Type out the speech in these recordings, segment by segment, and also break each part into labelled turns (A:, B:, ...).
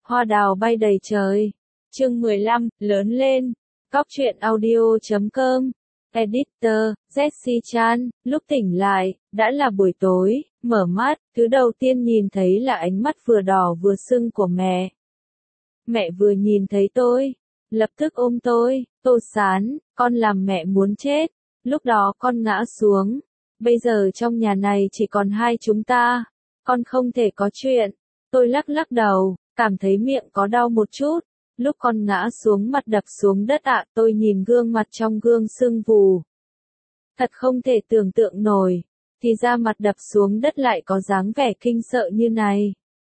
A: Hoa đào bay đầy trời. Chương 15, lớn lên. Cóc truyện audio.com. Editor, Jessie Chan. Lúc tỉnh lại, đã là buổi tối, mở mắt, thứ đầu tiên nhìn thấy là ánh mắt vừa đỏ vừa sưng của mẹ. Mẹ vừa nhìn thấy tôi, lập tức ôm tôi, Tô Sán, con làm mẹ muốn chết. Lúc đó con ngã xuống. Bây giờ trong nhà này chỉ còn hai chúng ta. Con không thể có chuyện. Tôi lắc lắc đầu, cảm thấy miệng có đau một chút. Lúc con ngã xuống mặt đập xuống đất ạ, tôi nhìn gương mặt trong gương sưng vù. Thật không thể tưởng tượng nổi, thì ra mặt đập xuống đất lại có dáng vẻ kinh sợ như này.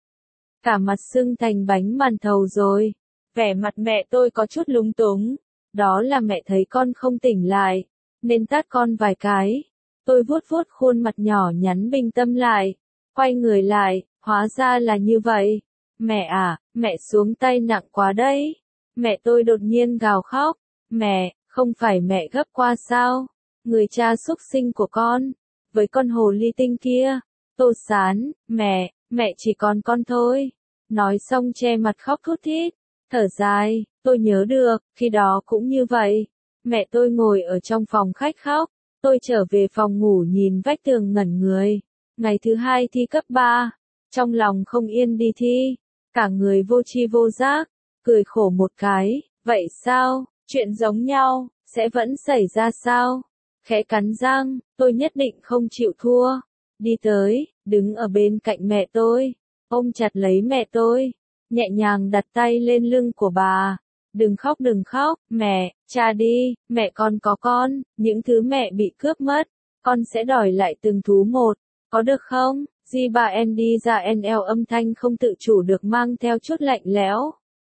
A: Cả mặt sưng thành bánh màn thầu rồi. Vẻ mặt mẹ tôi có chút lúng túng. Đó là mẹ thấy con không tỉnh lại, nên tát con vài cái. Tôi vuốt vuốt khuôn mặt nhỏ nhắn bình tâm lại. Quay người lại, hóa ra là như vậy. Mẹ à, mẹ xuống tay nặng quá đấy. Mẹ tôi đột nhiên gào khóc. Mẹ, không phải mẹ gấp qua sao? Người cha xúc sinh của con. Với con hồ ly tinh kia. Tô Sán, mẹ chỉ còn con thôi. Nói xong che mặt khóc thút thít. Thở dài, tôi nhớ được, khi đó cũng như vậy. Mẹ tôi ngồi ở trong phòng khách khóc. Tôi trở về phòng ngủ nhìn vách tường ngẩn người. Ngày thứ hai thi cấp 3. Trong lòng không yên đi thi. Cả người vô tri vô giác. Cười khổ một cái. Vậy sao? Chuyện giống nhau, sẽ vẫn xảy ra sao? Khẽ cắn răng, tôi nhất định không chịu thua. Đi tới, đứng ở bên cạnh mẹ tôi. Ôm chặt lấy mẹ tôi. Nhẹ nhàng đặt tay lên lưng của bà. Đừng khóc, mẹ, cha đi, mẹ còn có con, những thứ mẹ bị cướp mất, con sẽ đòi lại từng thú một, có được không? G3N đi ra NL âm thanh không tự chủ được mang theo chút lạnh lẽo.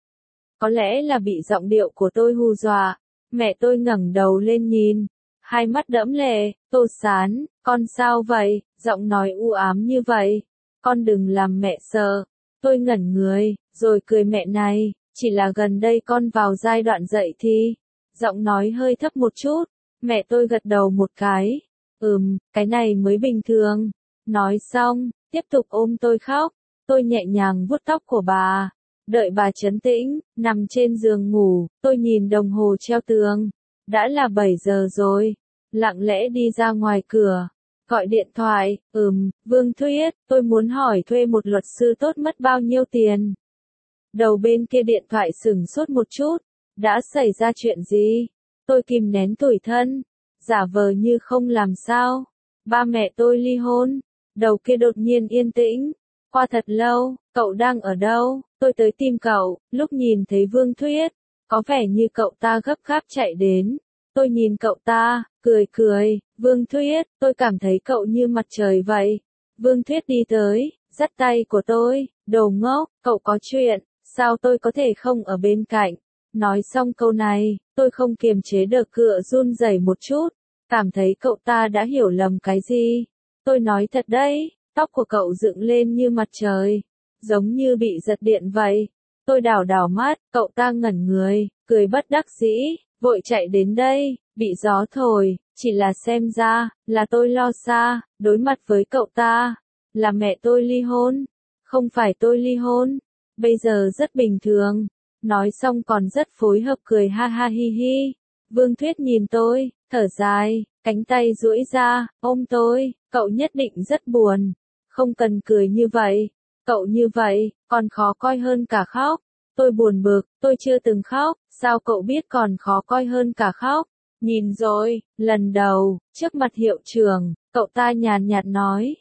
A: Có lẽ là bị giọng điệu của tôi hù dọa, mẹ tôi ngẩng đầu lên nhìn, hai mắt đẫm lệ, Tô Sán, con sao vậy, giọng nói u ám như vậy, con đừng làm mẹ sợ. Tôi ngẩn người, rồi cười mẹ này. Chỉ là gần đây con vào giai đoạn dậy thì, giọng nói hơi thấp một chút, mẹ tôi gật đầu một cái, cái này mới bình thường. Nói xong, tiếp tục ôm tôi khóc, tôi nhẹ nhàng vuốt tóc của bà, đợi bà trấn tĩnh, nằm trên giường ngủ, tôi nhìn đồng hồ treo tường, đã là 7 giờ rồi, lặng lẽ đi ra ngoài cửa, gọi điện thoại, Vương Thuyết, tôi muốn hỏi thuê một luật sư tốt mất bao nhiêu tiền. Đầu bên kia điện thoại sửng sốt một chút, đã xảy ra chuyện gì? Tôi kìm nén tủi thân, giả vờ như không làm sao. Ba mẹ tôi ly hôn. Đầu kia đột nhiên yên tĩnh. Qua thật lâu, cậu đang ở đâu? Tôi tới tìm cậu, lúc nhìn thấy Vương Thuyết, có vẻ như cậu ta gấp gáp chạy đến. Tôi nhìn cậu ta, cười, Vương Thuyết, tôi cảm thấy cậu như mặt trời vậy. Vương Thuyết đi tới, dắt tay của tôi, đồ ngốc, cậu có chuyện. Sao tôi có thể không ở bên cạnh? Nói xong câu này, tôi không kiềm chế được cựa run rẩy một chút, cảm thấy cậu ta đã hiểu lầm cái gì. Tôi nói thật đấy, tóc của cậu dựng lên như mặt trời, giống như bị giật điện vậy. Tôi đảo mắt, cậu ta ngẩn người, cười bất đắc dĩ, vội chạy đến đây, bị gió thổi, chỉ là xem ra, là tôi lo xa, đối mặt với cậu ta, là mẹ tôi ly hôn, không phải tôi ly hôn. Bây giờ rất bình thường. Nói xong còn rất phối hợp cười ha ha hi hi. Vương Thuyết nhìn tôi, thở dài, cánh tay duỗi ra, ôm tôi, cậu nhất định rất buồn. Không cần cười như vậy. Cậu như vậy, còn khó coi hơn cả khóc. Tôi buồn bực, tôi chưa từng khóc, sao cậu biết còn khó coi hơn cả khóc. Nhìn rồi, lần đầu, trước mặt hiệu trưởng, cậu ta nhàn nhạt nói.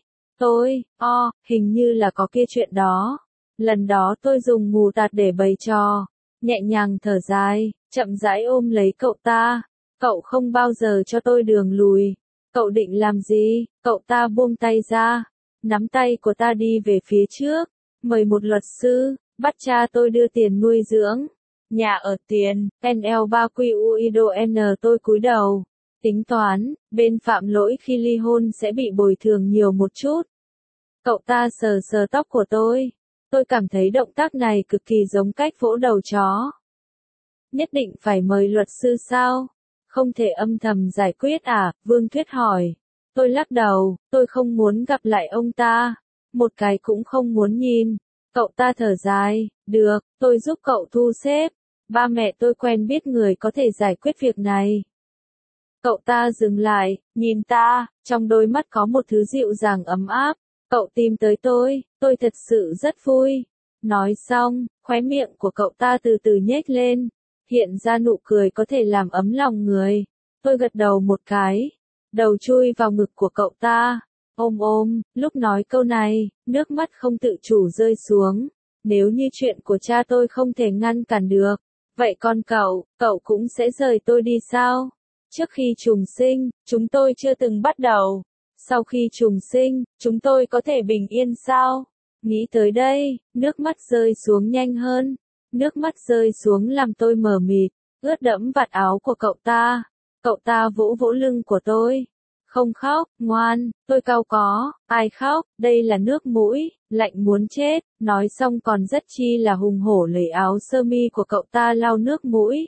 A: Hình như là có kia chuyện đó. Lần đó tôi dùng mù tạt để bày trò, nhẹ nhàng thở dài, chậm rãi ôm lấy cậu ta. Cậu không bao giờ cho tôi đường lùi. Cậu định làm gì? Cậu ta buông tay ra, nắm tay của ta đi về phía trước, mời một luật sư, bắt cha tôi đưa tiền nuôi dưỡng, nhà ở tiền, NL3QUIDON. Tôi cúi đầu, tính toán, bên phạm lỗi khi ly hôn sẽ bị bồi thường nhiều một chút. Cậu ta sờ tóc của tôi. Tôi cảm thấy động tác này cực kỳ giống cách vỗ đầu chó. Nhất định phải mời luật sư sao? Không thể âm thầm giải quyết à? Vương Thuyết hỏi. Tôi lắc đầu, tôi không muốn gặp lại ông ta. Một cái cũng không muốn nhìn. Cậu ta thở dài, được, tôi giúp cậu thu xếp. Ba mẹ tôi quen biết người có thể giải quyết việc này. Cậu ta dừng lại, nhìn ta, trong đôi mắt có một thứ dịu dàng ấm áp. Cậu tìm tới tôi thật sự rất vui. Nói xong, khóe miệng của cậu ta từ từ nhếch lên, hiện ra nụ cười có thể làm ấm lòng người. Tôi gật đầu một cái, đầu chui vào ngực của cậu ta, ôm, lúc nói câu này, nước mắt không tự chủ rơi xuống. Nếu như chuyện của cha tôi không thể ngăn cản được, vậy còn cậu cũng sẽ rời tôi đi sao? Trước khi trùng sinh, chúng tôi chưa từng bắt đầu. Sau khi trùng sinh, chúng tôi có thể bình yên sao? Nghĩ tới đây, nước mắt rơi xuống nhanh hơn. Nước mắt rơi xuống làm tôi mờ mịt, ướt đẫm vạt áo của cậu ta. Cậu ta vỗ vỗ lưng của tôi. Không khóc, ngoan, tôi cau có, ai khóc, đây là nước mũi, lạnh muốn chết. Nói xong còn rất chi là hùng hổ lấy áo sơ mi của cậu ta lau nước mũi,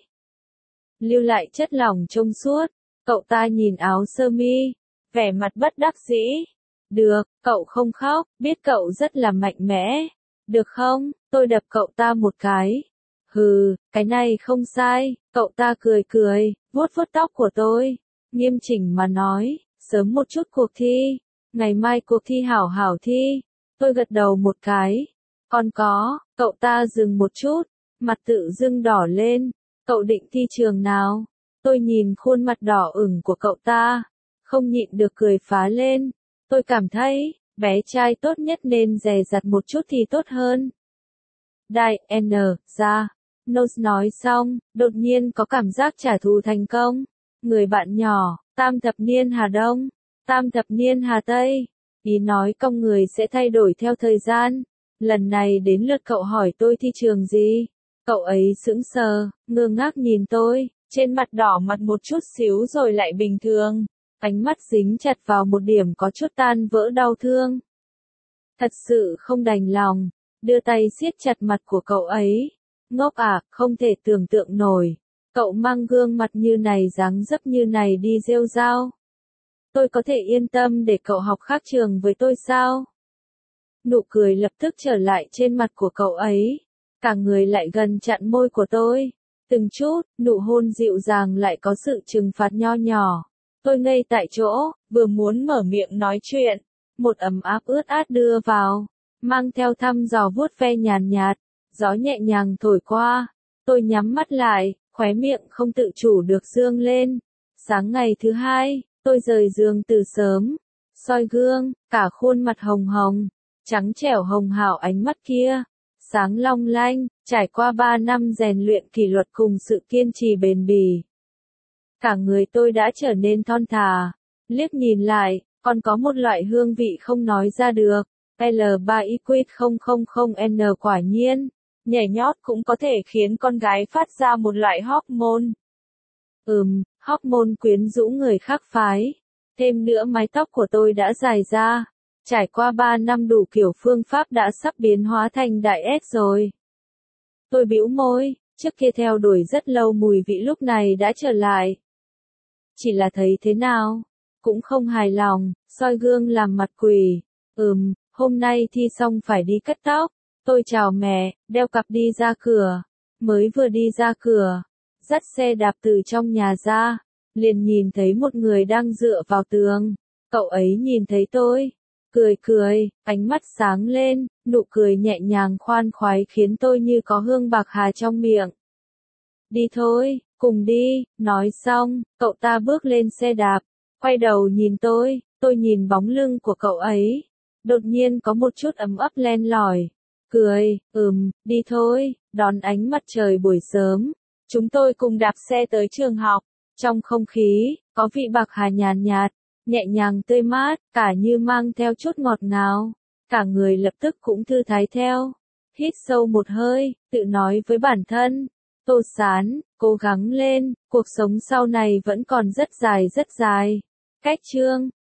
A: lưu lại chất lỏng trong suốt. Cậu ta nhìn áo sơ mi, vẻ mặt bất đắc dĩ. Được, cậu không khóc, biết cậu rất là mạnh mẽ. Được không? Tôi đập cậu ta một cái. Hừ, cái này không sai. Cậu ta cười, vuốt vuốt tóc của tôi. Nghiêm chỉnh mà nói, sớm một chút cuộc thi. Ngày mai cuộc thi hảo hảo thi. Tôi gật đầu một cái. Còn có, cậu ta dừng một chút, mặt tự dưng đỏ lên. Cậu định thi trường nào? Tôi nhìn khuôn mặt đỏ ửng của cậu ta, không nhịn được cười phá lên. Tôi cảm thấy, bé trai tốt nhất nên dè dặt một chút thì tốt hơn. Đại N, ra. Nose nói xong, đột nhiên có cảm giác trả thù thành công. Người bạn nhỏ, tam thập niên Hà Đông, tam thập niên Hà Tây. Ý nói con người sẽ thay đổi theo thời gian. Lần này đến lượt cậu hỏi tôi thi trường gì. Cậu ấy sững sờ, ngơ ngác nhìn tôi, trên mặt đỏ mặt một chút xíu rồi lại bình thường. Ánh mắt dính chặt vào một điểm có chút tan vỡ đau thương. Thật sự không đành lòng, đưa tay siết chặt mặt của cậu ấy. Ngốc à, không thể tưởng tượng nổi. Cậu mang gương mặt như này dáng dấp như này đi rêu rao. Tôi có thể yên tâm để cậu học khác trường với tôi sao? Nụ cười lập tức trở lại trên mặt của cậu ấy. Cả người lại gần chặn môi của tôi. Từng chút, nụ hôn dịu dàng lại có sự trừng phạt nho nhỏ. Tôi ngây tại chỗ, vừa muốn mở miệng nói chuyện. Một ấm áp ướt át đưa vào, mang theo thăm dò vuốt ve nhàn nhạt. Gió nhẹ nhàng thổi qua. Tôi nhắm mắt lại, khóe miệng không tự chủ được dương lên. Sáng ngày thứ hai, tôi rời giường từ sớm. Soi gương, cả khuôn mặt hồng hồng, trắng trẻo hồng hào ánh mắt kia. Sáng long lanh, trải qua 3 năm rèn luyện kỷ luật cùng sự kiên trì bền bỉ. Cả người tôi đã trở nên thon thả. Liếc nhìn lại, còn có một loại hương vị không nói ra được. L3-Equid000N quả nhiên, nhảy nhót cũng có thể khiến con gái phát ra một loại hormone. Hormone quyến rũ người khác phái. Thêm nữa mái tóc của tôi đã dài ra. Trải qua 3 năm đủ kiểu phương pháp đã sắp biến hóa thành đại S rồi. Tôi bĩu môi, trước kia theo đuổi rất lâu mùi vị lúc này đã trở lại. Chỉ là thấy thế nào, cũng không hài lòng, soi gương làm mặt quỷ. Hôm nay thi xong phải đi cắt tóc. Tôi chào mẹ, đeo cặp đi ra cửa. Mới vừa đi ra cửa, dắt xe đạp từ trong nhà ra, liền nhìn thấy một người đang dựa vào tường. Cậu ấy nhìn thấy tôi, cười, ánh mắt sáng lên, nụ cười nhẹ nhàng khoan khoái khiến tôi như có hương bạc hà trong miệng. Đi thôi, cùng đi. Nói xong, cậu ta bước lên xe đạp, quay đầu nhìn tôi nhìn bóng lưng của cậu ấy. Đột nhiên có một chút ấm áp len lỏi. Cười, đi thôi. Đón ánh mặt trời buổi sớm, chúng tôi cùng đạp xe tới trường học. Trong không khí, có vị bạc hà nhàn nhạt, nhẹ nhàng tươi mát, cả như mang theo chút ngọt ngào. Cả người lập tức cũng thư thái theo. Hít sâu một hơi, tự nói với bản thân. Tô Sán, cố gắng lên, cuộc sống sau này vẫn còn rất dài. Cách chương